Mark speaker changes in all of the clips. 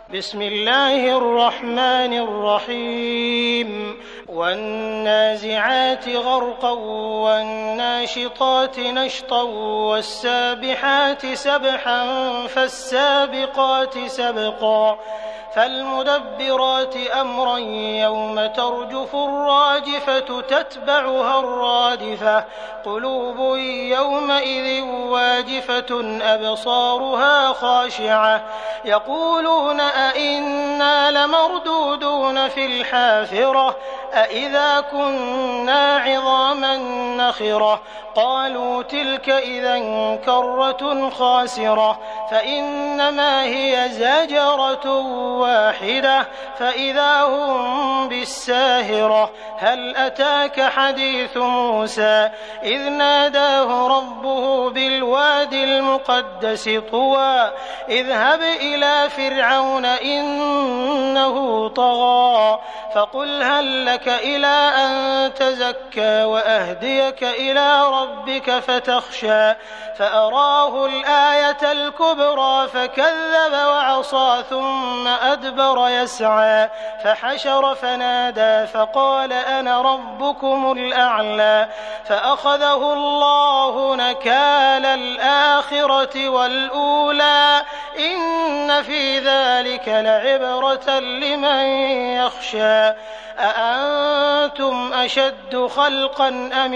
Speaker 1: بسم الله الرحمن الرحيم والنازعات غرقا والناشطات نشطا والسابحات سبحا فالسابقات سبقا فالمدبرات أمرا يوم ترجف الراجفة تتبعها الرادفة قلوب يومئذ واجفة أبصارها خاشعة يقولون أئنا لمردودون في الحافرة أئذا كنا عظاما نخرة قالوا تلك إذا كرة خاسرة فإنما هي زجرة واحدة فإذا هم بالساهرة هل أتاك حديث موسى إذ ناداه ربه بالوادي المقدس طوى اذهب إلى فرعون إنه طغى فقل هل لك إلى أن تزكى وأهديك إلى ربك فتخشى فأراه الآية الكبرى فكذب وعصى ثم أدبر يسعى فحشر فنادى فقال أنا ربكم الأعلى فأخذه الله نكال الآخرة والأولى إن في ذلك لعبرة لمن يخشى أأنتم أشد خلقا أم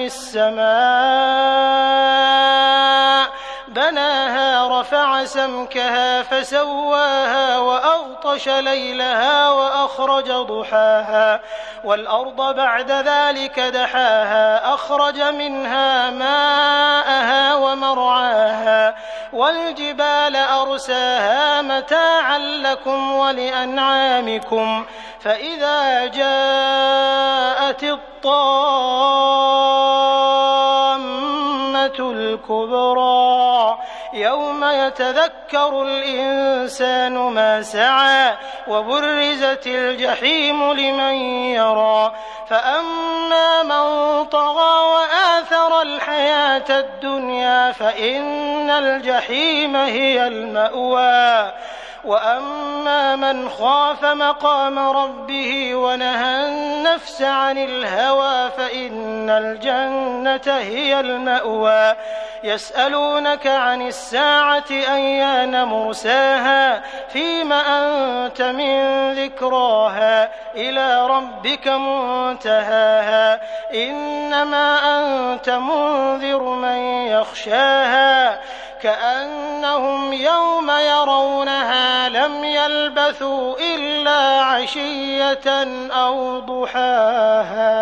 Speaker 1: السماء بناها رفع سمكها فسواها وأغطش ليلها وأخرج ضحاها والأرض بعد ذلك دحاها أخرج منها ماءها ومرعاها والجبال أرساها متاعا لكم ولأنعامكم فإذا جاءت الطامة الكبرى يوم يتذكر الإنسان ما سعى وبرزت الجحيم لمن يرى فأما من طغى وآثر الحياة الدنيا فإن الجحيم هي المأوى وأما من خاف مقام ربه ونهى النفس عن الهوى فإن الجنة هي المأوى يسألونك عن الساعة أيان مرساها فيم أنت من ذكراها إلى ربك منتهاها إنما أنت منذر من يخشاها كأنهم يوم يرونها لم يلبثوا إلا عشية أو ضحاها.